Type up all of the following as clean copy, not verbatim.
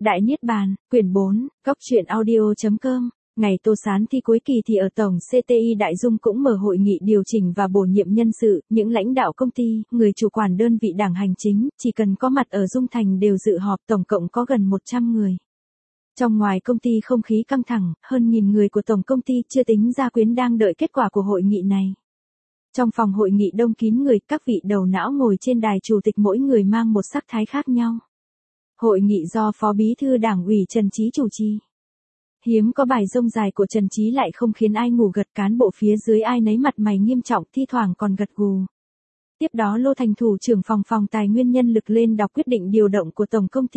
Đại Niết Bàn, quyển 4, góc truyện audio.com. Ngày Tô Sán thi cuối kỳ thì ở Tổng CTI Đại Dung cũng mở hội nghị điều chỉnh và bổ nhiệm nhân sự, những lãnh đạo công ty, người chủ quản đơn vị đảng hành chính, chỉ cần có mặt ở Dung Thành đều dự họp, tổng cộng có gần 100 người. Trong ngoài công ty không khí căng thẳng, hơn 1000 người của tổng công ty chưa tính gia quyến đang đợi kết quả của hội nghị này. Trong phòng hội nghị đông kín người, các vị đầu não ngồi trên đài chủ tịch mỗi người mang một sắc thái khác nhau. Hội nghị do Phó Bí thư Đảng ủy Trần Chí chủ trì. Hiếm có bài rông dài của Trần Chí lại không khiến ai ngủ gật, cán bộ phía dưới ai nấy mặt mày nghiêm trọng, thi thoảng còn gật gù. Tiếp đó Lô Thành thủ trưởng phòng tài nguyên nhân lực lên đọc quyết định điều động của tổng công ty.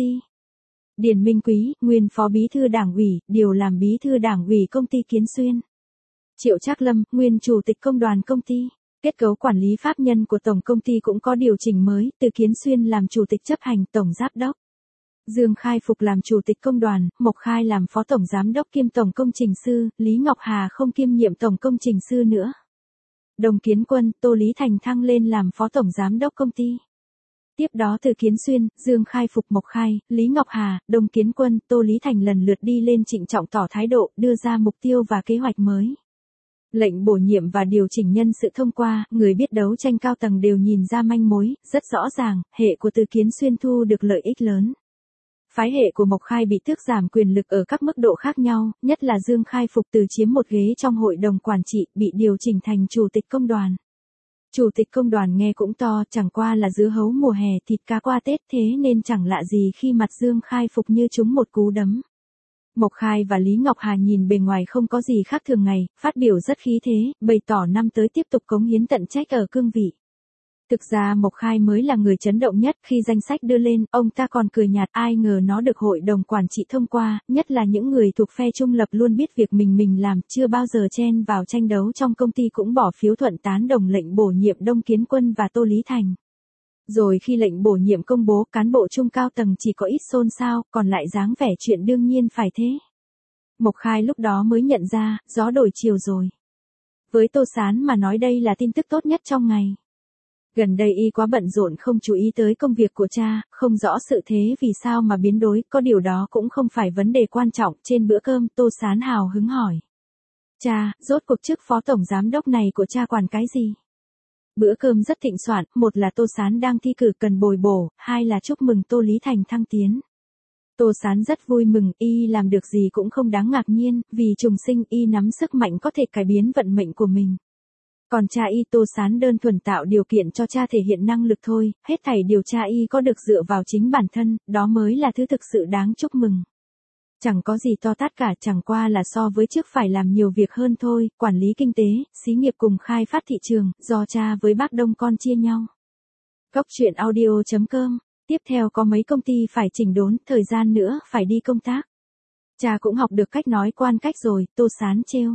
Điền Minh Quý, nguyên Phó Bí thư Đảng ủy, điều làm Bí thư Đảng ủy công ty Kiến Xuyên. Triệu Trác Lâm, nguyên Chủ tịch Công đoàn công ty. Kết cấu quản lý pháp nhân của tổng công ty cũng có điều chỉnh mới, từ Kiến Xuyên làm Chủ tịch chấp hành Tổng Giám đốc. Dương Khai Phục làm Chủ tịch Công đoàn, Mộc Khai làm Phó Tổng Giám đốc kiêm Tổng Công trình sư, Lý Ngọc Hà không kiêm nhiệm Tổng Công trình sư nữa. Đồng Kiến Quân, Tô Lý Thành thăng lên làm Phó Tổng Giám đốc công ty. Tiếp đó từ Kiến Xuyên, Dương Khai Phục, Mộc Khai, Lý Ngọc Hà, Đồng Kiến Quân, Tô Lý Thành lần lượt đi lên trịnh trọng tỏ thái độ, đưa ra mục tiêu và kế hoạch mới. Lệnh bổ nhiệm và điều chỉnh nhân sự thông qua, người biết đấu tranh cao tầng đều nhìn ra manh mối, rất rõ ràng, hệ của Từ Kiến Xuyên thu được lợi ích lớn. Phái hệ của Mộc Khai bị tước giảm quyền lực ở các mức độ khác nhau, nhất là Dương Khai Phục từ chiếm một ghế trong hội đồng quản trị, bị điều chỉnh thành Chủ tịch Công đoàn. Chủ tịch Công đoàn nghe cũng to, chẳng qua là dứa hấu mùa hè thịt cá qua Tết, thế nên chẳng lạ gì khi mặt Dương Khai Phục như trúng một cú đấm. Mộc Khai và Lý Ngọc Hà nhìn bề ngoài không có gì khác thường ngày, phát biểu rất khí thế, bày tỏ năm tới tiếp tục cống hiến tận trách ở cương vị. Thực ra Mộc Khai mới là người chấn động nhất, khi danh sách đưa lên, ông ta còn cười nhạt, ai ngờ nó được hội đồng quản trị thông qua, nhất là những người thuộc phe trung lập luôn biết việc mình làm, chưa bao giờ chen vào tranh đấu trong công ty cũng bỏ phiếu thuận tán đồng lệnh bổ nhiệm Đông Kiến Quân và Tô Lý Thành. Rồi khi lệnh bổ nhiệm công bố, cán bộ trung cao tầng chỉ có ít xôn xao, còn lại dáng vẻ chuyện đương nhiên phải thế. Mộc Khai lúc đó mới nhận ra, gió đổi chiều rồi. Với Tô Sán mà nói đây là tin tức tốt nhất trong ngày. Gần đây y quá bận rộn không chú ý tới công việc của cha, không rõ sự thế vì sao mà biến đổi, có điều đó cũng không phải vấn đề quan trọng. Trên bữa cơm, Tô Sán hào hứng hỏi. Cha, rốt cuộc chức Phó Tổng Giám đốc này của cha quản cái gì? Bữa cơm rất thịnh soạn, một là Tô Sán đang thi cử cần bồi bổ, hai là chúc mừng Tô Lý Thành thăng tiến. Tô Sán rất vui mừng, y làm được gì cũng không đáng ngạc nhiên, vì trùng sinh y nắm sức mạnh có thể cải biến vận mệnh của mình. Còn cha y Tô Sán đơn thuần tạo điều kiện cho cha thể hiện năng lực thôi, hết thảy điều cha y có được dựa vào chính bản thân, đó mới là thứ thực sự đáng chúc mừng. Chẳng có gì to tát cả, chẳng qua là so với trước phải làm nhiều việc hơn thôi, quản lý kinh tế, xí nghiệp cùng khai phát thị trường, do cha với bác Đông con chia nhau. Góc truyện audio.com. Tiếp theo có mấy công ty phải chỉnh đốn, thời gian nữa phải đi công tác. Cha cũng học được cách nói quan cách rồi, Tô Sán trêu.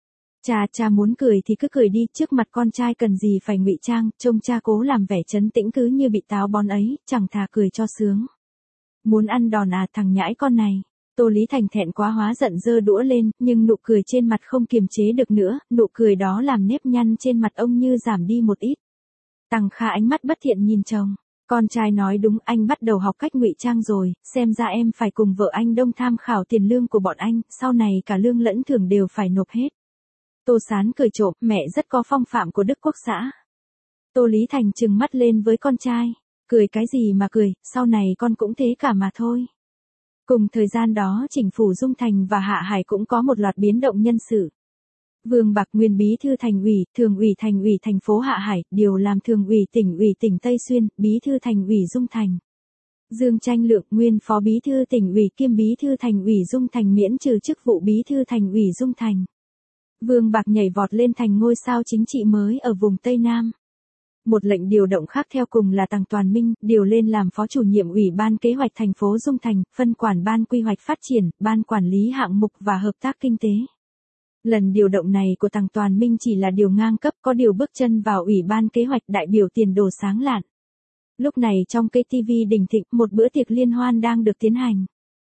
Cha muốn cười thì cứ cười đi, trước mặt con trai cần gì phải ngụy trang, trông cha cố làm vẻ trấn tĩnh cứ như bị táo bón ấy, chẳng thà cười cho sướng. Muốn ăn đòn à thằng nhãi con này. Tô Lý Thành thẹn quá hóa giận giơ đũa lên, nhưng nụ cười trên mặt không kiềm chế được nữa, nụ cười đó làm nếp nhăn trên mặt ông như giảm đi một ít. Tằng Kha ánh mắt bất thiện nhìn chồng. Con trai nói đúng, anh bắt đầu học cách ngụy trang rồi, xem ra em phải cùng vợ anh Đông tham khảo tiền lương của bọn anh, sau này cả lương lẫn thưởng đều phải nộp hết. Tô Sán cười trộm, mẹ rất có phong phạm của Đức Quốc xã. Tô Lý Thành trừng mắt lên với con trai. Cười cái gì mà cười, sau này con cũng thế cả mà thôi. Cùng thời gian đó Chính phủ Dung Thành và Hạ Hải cũng có một loạt biến động nhân sự. Vương Bạc nguyên bí thư thành ủy, thường ủy thành ủy thành phố Hạ Hải, điều làm thường ủy tỉnh Tây Xuyên, bí thư thành ủy Dung Thành. Dương Tranh Lượng, nguyên phó bí thư tỉnh ủy kiêm bí thư thành ủy Dung Thành miễn trừ chức vụ bí thư thành ủy Dung Thành. Vương Bạc nhảy vọt lên thành ngôi sao chính trị mới ở vùng Tây Nam. Một lệnh điều động khác theo cùng là Tằng Toàn Minh, điều lên làm phó chủ nhiệm Ủy ban Kế hoạch thành phố Dung Thành, phân quản ban quy hoạch phát triển, ban quản lý hạng mục và hợp tác kinh tế. Lần điều động này của Tằng Toàn Minh chỉ là điều ngang cấp, có điều bước chân vào Ủy ban Kế hoạch đại biểu tiền đồ sáng lạn. Lúc này trong cây TV Đình Thịnh, một bữa tiệc liên hoan đang được tiến hành.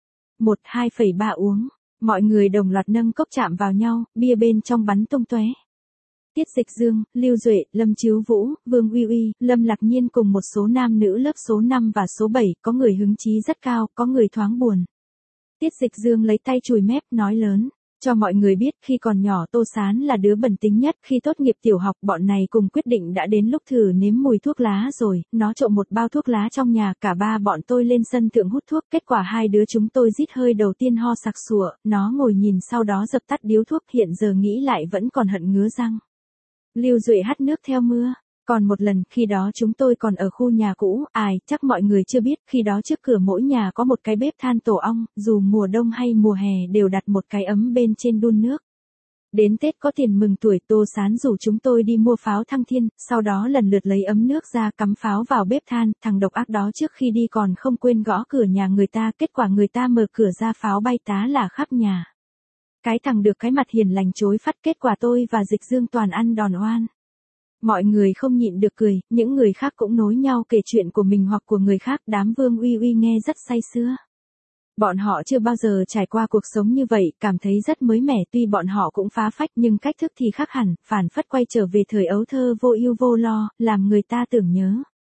1,2,3 uống. Mọi người đồng loạt nâng cốc chạm vào nhau, bia bên trong bắn tung tóe. Tiết Dịch Dương, Lưu Duệ, Lâm Chiếu Vũ, Vương Uy Uy, Lâm Lạc Nhiên cùng một số nam nữ lớp số 5 và số 7, có người hứng chí rất cao, có người thoáng buồn. Tiết Dịch Dương lấy tay chùi mép nói lớn. Cho mọi người biết khi còn nhỏ Tô Sán là đứa bẩn tính nhất, khi tốt nghiệp tiểu học bọn này cùng quyết định đã đến lúc thử nếm mùi thuốc lá rồi, nó trộm một bao thuốc lá trong nhà, cả ba bọn tôi lên sân thượng hút thuốc, kết quả hai đứa chúng tôi rít hơi đầu tiên ho sặc sụa, nó ngồi nhìn sau đó dập tắt điếu thuốc, hiện giờ nghĩ lại vẫn còn hận ngứa răng. Lưu Duệ hắt nước theo mưa. Còn một lần, khi đó chúng tôi còn ở khu nhà cũ, chắc mọi người chưa biết, khi đó trước cửa mỗi nhà có một cái bếp than tổ ong, dù mùa đông hay mùa hè đều đặt một cái ấm bên trên đun nước. Đến Tết có tiền mừng tuổi, Tô Sán rủ chúng tôi đi mua pháo thăng thiên, sau đó lần lượt lấy ấm nước ra cắm pháo vào bếp than, thằng độc ác đó trước khi đi còn không quên gõ cửa nhà người ta, kết quả người ta mở cửa ra pháo bay tá là khắp nhà. Cái thằng được cái mặt hiền lành chối phát, kết quả tôi và Dịch Dương toàn ăn đòn oan. Mọi người không nhịn được cười, những người khác cũng nối nhau kể chuyện của mình hoặc của người khác, đám Vương Uy Uy nghe rất say sưa. Bọn họ chưa bao giờ trải qua cuộc sống như vậy, cảm thấy rất mới mẻ, tuy bọn họ cũng phá phách nhưng cách thức thì khác hẳn, phản phất quay trở về thời ấu thơ vô ưu vô lo, làm người ta tưởng nhớ.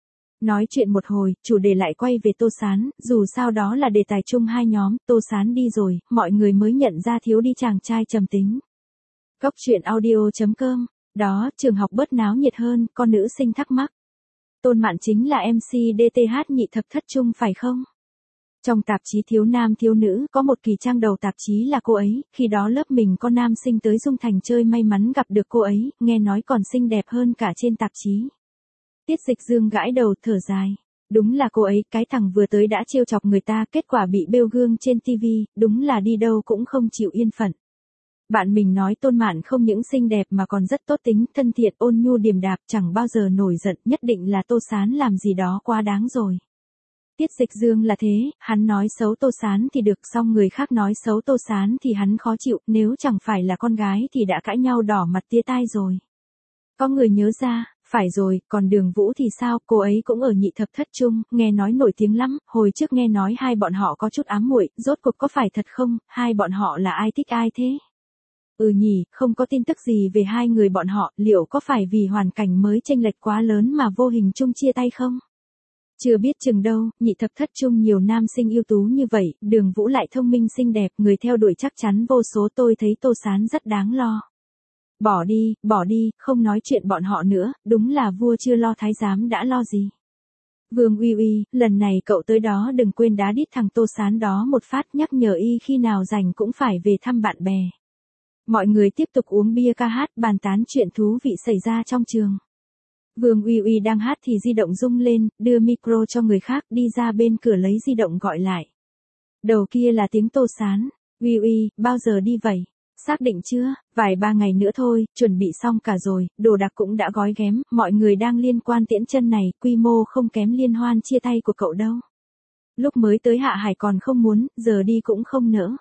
Nói chuyện một hồi, chủ đề lại quay về Tô Sán, dù sao đó là đề tài chung hai nhóm, Tô Sán đi rồi, mọi người mới nhận ra thiếu đi chàng trai trầm tính. Góc truyện audio.com. Đó, trường học bớt náo nhiệt hơn, con nữ sinh thắc mắc. Tôn Mạn chính là MC DTH nhị thập thất trung phải không? Trong tạp chí Thiếu Nam Thiếu Nữ có một kỳ trang đầu tạp chí là cô ấy, khi đó lớp mình có nam sinh tới Dung Thành chơi, may mắn gặp được cô ấy, nghe nói còn xinh đẹp hơn cả trên tạp chí. Tiết Dịch Dương gãi đầu thở dài. Đúng là cô ấy, cái thằng vừa tới đã trêu chọc người ta, kết quả bị bêu gương trên TV, đúng là đi đâu cũng không chịu yên phận. Bạn mình nói Tôn Mạn không những xinh đẹp mà còn rất tốt tính, thân thiện, ôn nhu điềm đạm, chẳng bao giờ nổi giận, nhất định là Tô Sán làm gì đó quá đáng rồi. Tiết Dịch Dương là thế, hắn nói xấu Tô Sán thì được, xong người khác nói xấu Tô Sán thì hắn khó chịu, nếu chẳng phải là con gái thì đã cãi nhau đỏ mặt tía tai rồi. Có người nhớ ra, phải rồi, còn Đường Vũ thì sao, cô ấy cũng ở nhị thập thất trung, nghe nói nổi tiếng lắm, hồi trước nghe nói hai bọn họ có chút ám muội, rốt cuộc có phải thật không, hai bọn họ là ai thích ai thế? Nhỉ, không có tin tức gì về hai người bọn họ, liệu có phải vì hoàn cảnh mới chênh lệch quá lớn mà vô hình chung chia tay không? Chưa biết chừng đâu, nhị thập thất chung nhiều nam sinh ưu tú như vậy, Đường Vũ lại thông minh xinh đẹp, người theo đuổi chắc chắn vô số, tôi thấy Tô Sán rất đáng lo. Bỏ đi, không nói chuyện bọn họ nữa, đúng là vua chưa lo thái giám đã lo gì. Vương Uy Uy, lần này cậu tới đó đừng quên đá đít thằng Tô Sán đó một phát, nhắc nhở y khi nào rảnh cũng phải về thăm bạn bè. Mọi người tiếp tục uống bia ca hát, bàn tán chuyện thú vị xảy ra trong trường. Vương Uy Uy đang hát thì di động rung lên, đưa micro cho người khác, đi ra bên cửa lấy di động gọi lại. Đầu kia là tiếng Tô Sán. Uy Uy, bao giờ đi vậy? Xác định chưa? Vài ba ngày nữa thôi, chuẩn bị xong cả rồi, đồ đạc cũng đã gói ghém, mọi người đang liên quan tiễn chân này, quy mô không kém liên hoan chia tay của cậu đâu. Lúc mới tới Hạ Hải còn không muốn, giờ đi cũng không nỡ.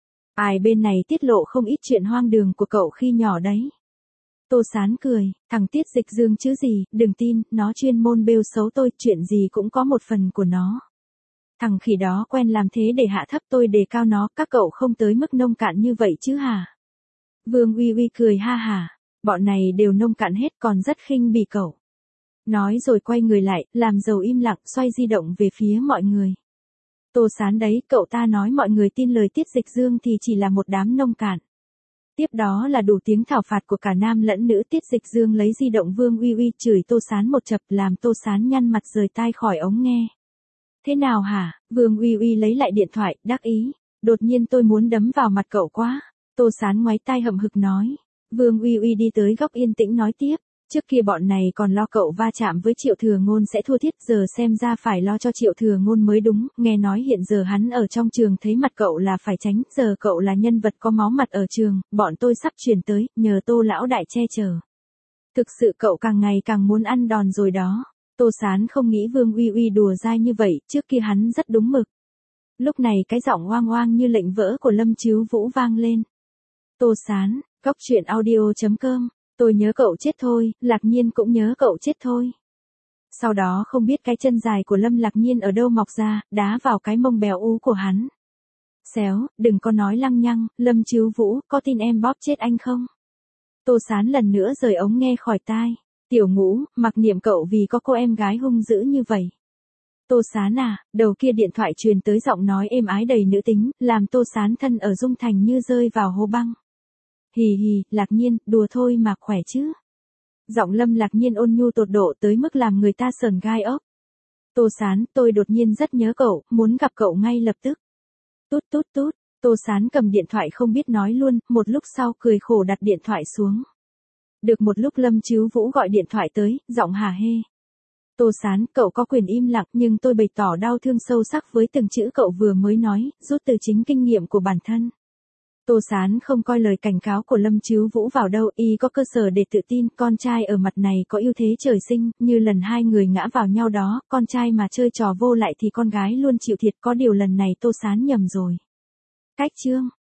Bên này tiết lộ không ít chuyện hoang đường của cậu khi nhỏ đấy. Tô Sán cười, thằng Tiết Dịch Dương chứ gì, đừng tin, nó chuyên môn bêu xấu tôi, chuyện gì cũng có một phần của nó. Thằng khỉ đó quen làm thế để hạ thấp tôi, đề cao nó, các cậu không tới mức nông cạn như vậy chứ hả? Vương Uy Uy cười ha hả, bọn này đều nông cạn hết, còn rất khinh bỉ cậu. Nói rồi quay người lại, làm dầu im lặng, xoay di động về phía mọi người. Tô Sán đấy, cậu ta nói mọi người tin lời Tiết Dịch Dương thì chỉ là một đám nông cạn. Tiếp đó là đủ tiếng thảo phạt của cả nam lẫn nữ. Tiết Dịch Dương lấy di động Vương Uy Uy chửi Tô Sán một chập, làm Tô Sán nhăn mặt rời tai khỏi ống nghe. Thế nào hả? Vương Uy Uy lấy lại điện thoại, đắc ý. Đột nhiên tôi muốn đấm vào mặt cậu quá. Tô Sán ngoáy tai hậm hực nói. Vương Uy Uy đi tới góc yên tĩnh nói tiếp. Trước kia bọn này còn lo cậu va chạm với Triệu Thừa Ngôn sẽ thua thiệt, giờ xem ra phải lo cho Triệu Thừa Ngôn mới đúng, nghe nói hiện giờ hắn ở trong trường thấy mặt cậu là phải tránh, giờ cậu là nhân vật có máu mặt ở trường, bọn tôi sắp chuyển tới, nhờ Tô lão đại che chở. Thực sự cậu càng ngày càng muốn ăn đòn rồi đó. Tô Sán không nghĩ Vương Uy Uy đùa dai như vậy, trước kia hắn rất đúng mực. Lúc này cái giọng oang oang như lệnh vỡ của Lâm Chiếu Vũ vang lên. Tô Sán, góc truyện audio.com. Tôi nhớ cậu chết thôi, Lạc Nhiên cũng nhớ cậu chết thôi. Sau đó không biết cái chân dài của Lâm Lạc Nhiên ở đâu mọc ra, đá vào cái mông béo ú của hắn. Xéo, đừng có nói lăng nhăng, Lâm Chiếu Vũ, có tin em bóp chết anh không? Tô Sán lần nữa rời ống nghe khỏi tai. Tiểu Ngũ, mặc niệm cậu vì có cô em gái hung dữ như vậy. Tô Sán à, đầu kia điện thoại truyền tới giọng nói êm ái đầy nữ tính, làm Tô Sán thân ở Dung Thành như rơi vào hố băng. Hì hì, Lạc Nhiên, đùa thôi mà khỏe chứ. Giọng Lâm Lạc Nhiên ôn nhu tột độ tới mức làm người ta sởn gai ốc. Tô Sán, tôi đột nhiên rất nhớ cậu, muốn gặp cậu ngay lập tức. Tút tút tút, Tô Sán cầm điện thoại không biết nói luôn, một lúc sau cười khổ đặt điện thoại xuống. Được một lúc Lâm Chíu Vũ gọi điện thoại tới, giọng hả hê. Tô Sán, cậu có quyền im lặng nhưng tôi bày tỏ đau thương sâu sắc với từng chữ cậu vừa mới nói, rút từ chính kinh nghiệm của bản thân. Tô Sán không coi lời cảnh cáo của Lâm Chíu Vũ vào đâu, y có cơ sở để tự tin, con trai ở mặt này có ưu thế trời sinh, như lần hai người ngã vào nhau đó, con trai mà chơi trò vô lại thì con gái luôn chịu thiệt, có điều lần này Tô Sán nhầm rồi. Cách chương